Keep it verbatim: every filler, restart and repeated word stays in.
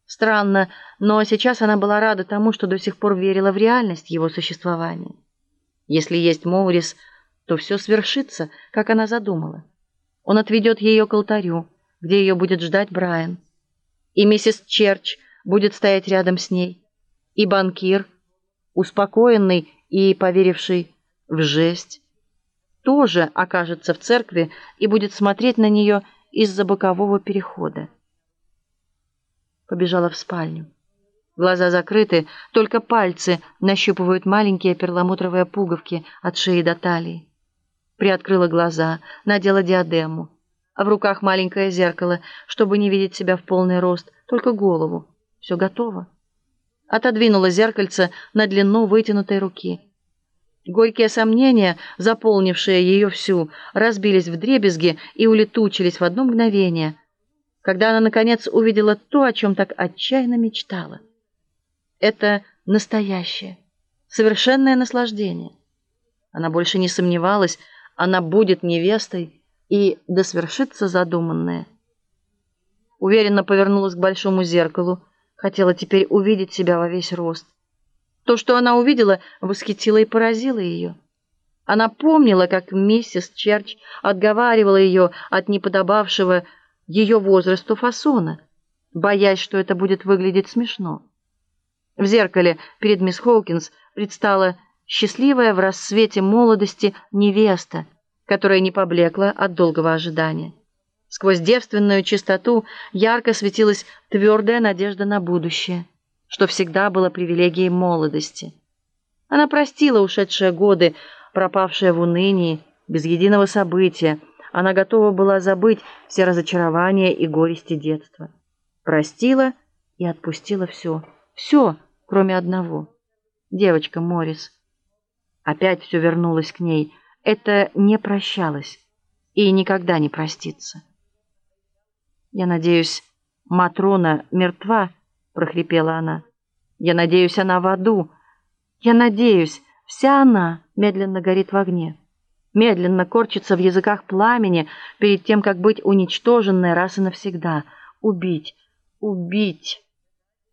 Странно, но сейчас она была рада тому, что до сих пор верила в реальность его существования. Если есть Моурис, то все свершится, как она задумала. Он отведет ее к алтарю, где ее будет ждать Брайан. И миссис Черч будет стоять рядом с ней. И банкир, успокоенный и поверивший в жесть, тоже окажется в церкви и будет смотреть на нее из-за бокового перехода. Побежала в спальню. Глаза закрыты, только пальцы нащупывают маленькие перламутровые пуговки от шеи до талии. Приоткрыла глаза, надела диадему, а в руках маленькое зеркало, чтобы не видеть себя в полный рост, только голову. Все готово. Отодвинула зеркальце на длину вытянутой руки. Горькие сомнения, заполнившие ее всю, разбились вдребезги и улетучились в одно мгновение, когда она, наконец, увидела то, о чем так отчаянно мечтала. Это настоящее, совершенное наслаждение. Она больше не сомневалась, она будет невестой, и да свершится задуманное. Уверенно повернулась к большому зеркалу, хотела теперь увидеть себя во весь рост. То, что она увидела, восхитило и поразило ее. Она помнила, как миссис Черч отговаривала ее от неподобавшего ее возрасту фасона, боясь, что это будет выглядеть смешно. В зеркале перед мисс Хоукинс предстала счастливая в рассвете молодости невеста, которая не поблекла от долгого ожидания. Сквозь девственную чистоту ярко светилась твердая надежда на будущее, что всегда было привилегией молодости. Она простила ушедшие годы, пропавшие в унынии, без единого события. Она готова была забыть все разочарования и горести детства. Простила и отпустила все. Все, кроме одного. Девочка Моррис. Опять все вернулось к ней. Это не прощалось и никогда не простится. «Я надеюсь, Матрона мертва», — прохрипела она. «Я надеюсь, она в аду. Я надеюсь, вся она медленно горит в огне, медленно корчится в языках пламени перед тем, как быть уничтоженной раз и навсегда. Убить, убить».